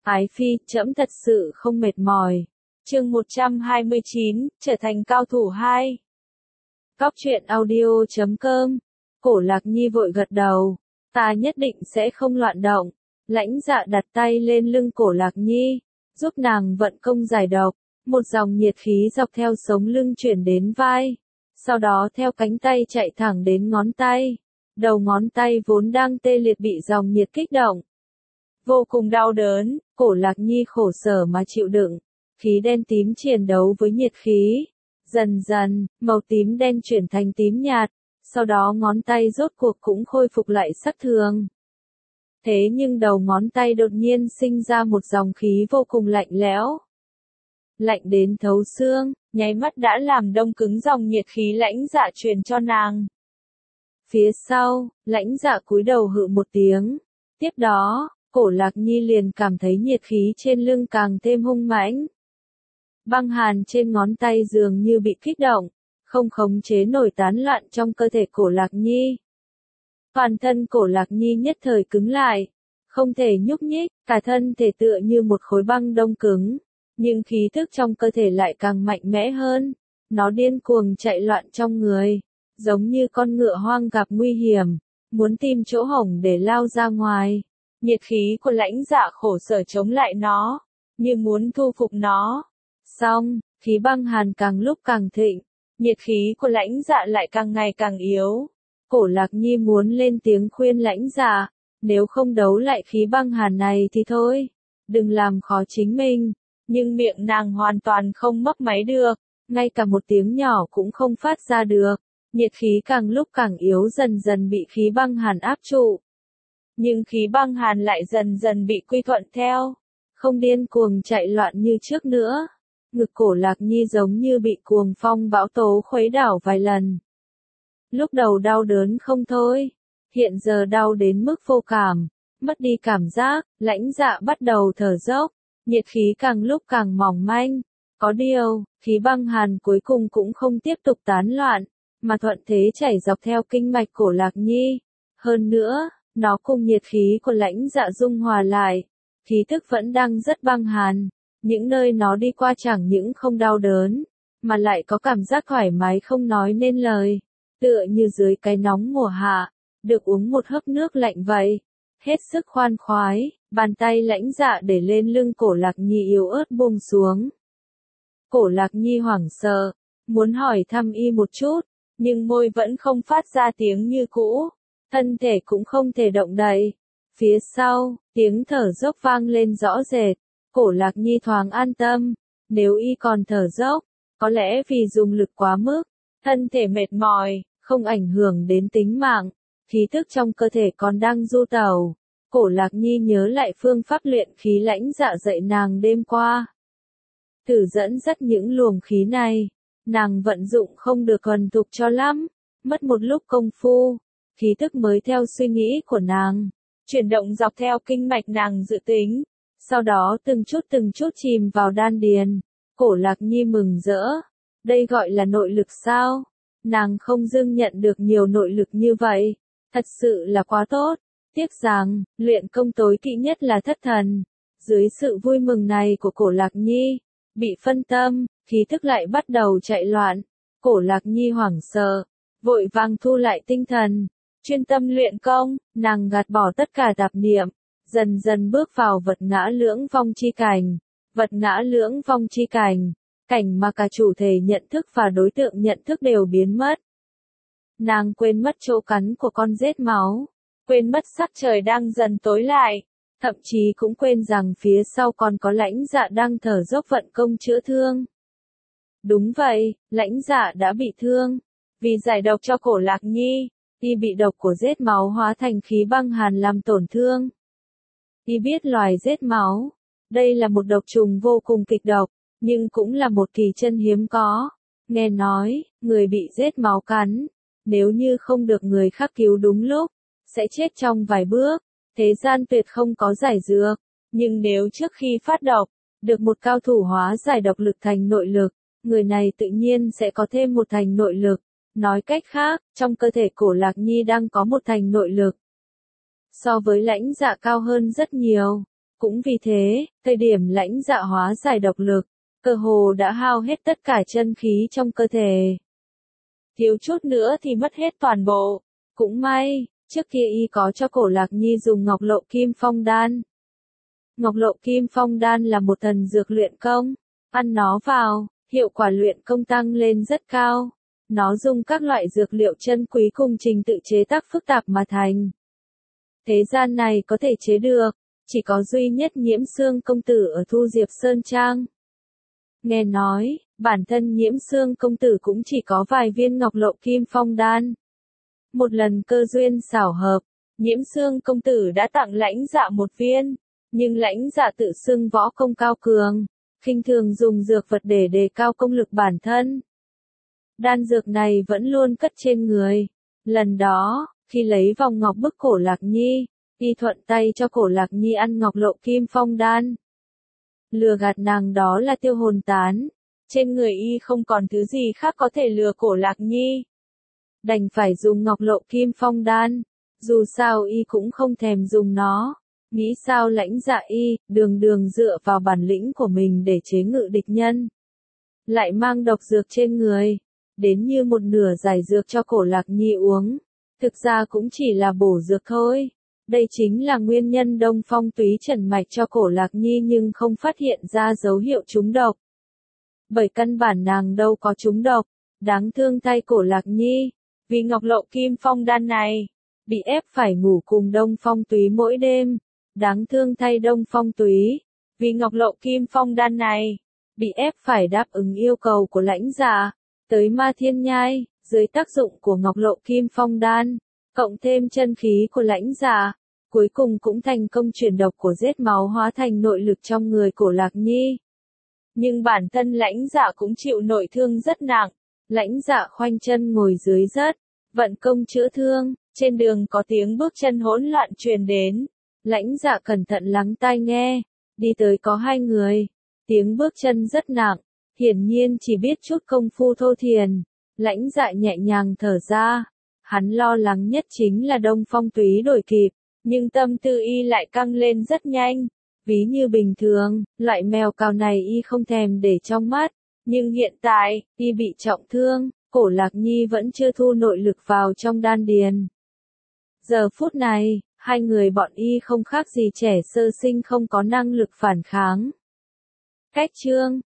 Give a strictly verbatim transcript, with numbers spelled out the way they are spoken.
Ái Phi, trẫm thật sự không mệt mỏi. Chương một trăm hai mươi chín, trở thành cao thủ hai. Cóc truyện audio chấm com. Cổ Lạc Nhi vội gật đầu. Ta nhất định sẽ không loạn động. Lãnh Dạ đặt tay lên lưng Cổ Lạc Nhi, giúp nàng vận công giải độc. Một dòng nhiệt khí dọc theo sống lưng chuyển đến vai, sau đó theo cánh tay chạy thẳng đến ngón tay. Đầu ngón tay vốn đang tê liệt bị dòng nhiệt kích động. Vô cùng đau đớn, Cổ Lạc Nhi khổ sở mà chịu đựng. Khí đen tím chiến đấu với nhiệt khí. Dần dần, màu tím đen chuyển thành tím nhạt, sau đó ngón tay rốt cuộc cũng khôi phục lại sắc thường. Thế nhưng đầu ngón tay đột nhiên sinh ra một dòng khí vô cùng lạnh lẽo. Lạnh đến thấu xương, nháy mắt đã làm đông cứng dòng nhiệt khí Lãnh Dạ truyền cho nàng. Phía sau, Lãnh Dạ cúi đầu hự một tiếng. Tiếp đó, Cổ Lạc Nhi liền cảm thấy nhiệt khí trên lưng càng thêm hung mãnh. Băng hàn trên ngón tay dường như bị kích động, không khống chế nổi tán loạn trong cơ thể Cổ Lạc Nhi. Toàn thân Cổ Lạc Nhi nhất thời cứng lại, không thể nhúc nhích, cả thân thể tựa như một khối băng đông cứng. Nhưng khí thức trong cơ thể lại càng mạnh mẽ hơn, nó điên cuồng chạy loạn trong người, giống như con ngựa hoang gặp nguy hiểm, muốn tìm chỗ hổng để lao ra ngoài. Nhiệt khí của Lãnh Dạ khổ sở chống lại nó, như muốn thu phục nó. Xong, khí băng hàn càng lúc càng thịnh, nhiệt khí của Lãnh Dạ lại càng ngày càng yếu. Cổ Lạc Nhi muốn lên tiếng khuyên Lãnh Dạ, nếu không đấu lại khí băng hàn này thì thôi, đừng làm khó chính mình. Nhưng miệng nàng hoàn toàn không mấp máy được, ngay cả một tiếng nhỏ cũng không phát ra được. Nhiệt khí càng lúc càng yếu dần dần bị khí băng hàn áp trụ. Nhưng khí băng hàn lại dần dần bị quy thuận theo, không điên cuồng chạy loạn như trước nữa. Ngực Cổ Lạc Nhi giống như bị cuồng phong bão tố khuấy đảo vài lần. Lúc đầu đau đớn không thôi, hiện giờ đau đến mức vô cảm, mất đi cảm giác. Lãnh Dạ bắt đầu thở dốc. Nhiệt khí càng lúc càng mỏng manh, có điều, khí băng hàn cuối cùng cũng không tiếp tục tán loạn, mà thuận thế chảy dọc theo kinh mạch Cổ Lạc Nhi. Hơn nữa, nó cùng nhiệt khí của Lãnh Dạ dung hòa lại, khí thức vẫn đang rất băng hàn, những nơi nó đi qua chẳng những không đau đớn, mà lại có cảm giác thoải mái không nói nên lời, tựa như dưới cái nóng mùa hạ, được uống một hớp nước lạnh vậy. Hết sức khoan khoái, bàn tay Lãnh Dạ để lên lưng Cổ Lạc Nhi yếu ớt buông xuống. Cổ Lạc Nhi hoảng sợ, muốn hỏi thăm y một chút, nhưng môi vẫn không phát ra tiếng như cũ, thân thể cũng không thể động đậy. Phía sau, tiếng thở dốc vang lên rõ rệt, Cổ Lạc Nhi thoáng an tâm, nếu y còn thở dốc, có lẽ vì dùng lực quá mức, thân thể mệt mỏi, không ảnh hưởng đến tính mạng. Khí thức trong cơ thể còn đang du tẩu. Cổ Lạc Nhi nhớ lại phương pháp luyện khí Lãnh Dạ dạy nàng đêm qua. Thử dẫn dắt những luồng khí này, nàng vận dụng không được thuần thục cho lắm, mất một lúc công phu, khí thức mới theo suy nghĩ của nàng, chuyển động dọc theo kinh mạch nàng dự tính, sau đó từng chút từng chút chìm vào đan điền. Cổ Lạc Nhi mừng rỡ, đây gọi là nội lực sao? Nàng không dưng nhận được nhiều nội lực như vậy. Thật sự là quá tốt, tiếc rằng, luyện công tối kỵ nhất là thất thần. Dưới sự vui mừng này của Cổ Lạc Nhi, bị phân tâm, khí thức lại bắt đầu chạy loạn. Cổ Lạc Nhi hoảng sợ, vội vàng thu lại tinh thần, chuyên tâm luyện công, nàng gạt bỏ tất cả tạp niệm, dần dần bước vào vật ngã lưỡng vong chi cảnh. Vật ngã lưỡng vong chi cảnh, cảnh mà cả chủ thể nhận thức và đối tượng nhận thức đều biến mất. Nàng quên mất chỗ cắn của con rết máu, quên mất sắc trời đang dần tối lại, thậm chí cũng quên rằng phía sau còn có Lãnh Dạ đang thở dốc vận công chữa thương. Đúng vậy, Lãnh Dạ đã bị thương, vì giải độc cho Cổ Lạc Nhi, y bị độc của rết máu hóa thành khí băng hàn làm tổn thương. Y biết loài rết máu, đây là một độc trùng vô cùng kịch độc, nhưng cũng là một kỳ chân hiếm có. Nghe nói, người bị rết máu cắn, nếu như không được người khác cứu đúng lúc, sẽ chết trong vài bước. Thế gian tuyệt không có giải dược, nhưng nếu trước khi phát độc, được một cao thủ hóa giải độc lực thành nội lực, người này tự nhiên sẽ có thêm một thành nội lực. Nói cách khác, trong cơ thể Cổ Lạc Nhi đang có một thành nội lực. So với Lãnh Dạ cao hơn rất nhiều. Cũng vì thế, thời điểm Lãnh Dạ hóa giải độc lực, cơ hồ đã hao hết tất cả chân khí trong cơ thể. Thiếu chút nữa thì mất hết toàn bộ. Cũng may, trước kia y có cho Cổ Lạc Nhi dùng Ngọc Lộ Kim Phong Đan. Ngọc Lộ Kim Phong Đan là một thần dược luyện công, ăn nó vào, hiệu quả luyện công tăng lên rất cao. Nó dùng các loại dược liệu chân quý cùng trình tự chế tác phức tạp mà thành. Thế gian này có thể chế được, chỉ có duy nhất Nhiễm Xương công tử ở Thu Diệp Sơn Trang. Nghe nói, bản thân Nhiễm Xương công tử cũng chỉ có vài viên Ngọc Lộ Kim Phong Đan. Một lần cơ duyên xảo hợp, Nhiễm Xương công tử đã tặng Lãnh Dạ một viên, nhưng Lãnh Dạ tự xưng võ công cao cường, khinh thường dùng dược vật để đề cao công lực bản thân. Đan dược này vẫn luôn cất trên người. Lần đó, khi lấy vòng ngọc bức Cổ Lạc Nhi, y thuận tay cho Cổ Lạc Nhi ăn Ngọc Lộ Kim Phong Đan. Lừa gạt nàng đó là tiêu hồn tán. Trên người y không còn thứ gì khác có thể lừa Cổ Lạc Nhi. Đành phải dùng Ngọc Lộ Kim Phong Đan. Dù sao y cũng không thèm dùng nó. Nghĩ sao Lãnh Dạ y, đường đường dựa vào bản lĩnh của mình để chế ngự địch nhân. Lại mang độc dược trên người. Đến như một nửa giải dược cho Cổ Lạc Nhi uống. Thực ra cũng chỉ là bổ dược thôi. Đây chính là nguyên nhân Đông Phong túy trần mạch cho Cổ Lạc Nhi nhưng không phát hiện ra dấu hiệu trúng độc. Bởi căn bản nàng đâu có trúng độc. Đáng thương thay Cổ Lạc Nhi. Vì Ngọc Lộ Kim Phong Đan này, bị ép phải ngủ cùng Đông Phong túy mỗi đêm. Đáng thương thay Đông Phong túy. Vì Ngọc Lộ Kim Phong Đan này, bị ép phải đáp ứng yêu cầu của Lãnh Dạ. Tới Ma Thiên Nhai, dưới tác dụng của Ngọc Lộ Kim Phong Đan, cộng thêm chân khí của Lãnh Dạ, cuối cùng cũng thành công chuyển độc của giết máu hóa thành nội lực trong người Cổ Lạc Nhi. Nhưng bản thân Lãnh Dạ cũng chịu nội thương rất nặng. Lãnh Dạ khoanh chân ngồi dưới đất, vận công chữa thương, trên đường có tiếng bước chân hỗn loạn truyền đến. Lãnh Dạ cẩn thận lắng tai nghe, đi tới có hai người, tiếng bước chân rất nặng. Hiển nhiên chỉ biết chút công phu thô thiền. Lãnh Dạ nhẹ nhàng thở ra. Hắn lo lắng nhất chính là Đông Phong túy đuổi kịp, nhưng tâm tư y lại căng lên rất nhanh. Ví như bình thường, loại mèo cào này y không thèm để trong mắt, nhưng hiện tại, y bị trọng thương, Cổ Lạc Nhi vẫn chưa thu nội lực vào trong đan điền. Giờ phút này, hai người bọn y không khác gì trẻ sơ sinh không có năng lực phản kháng. Cách chương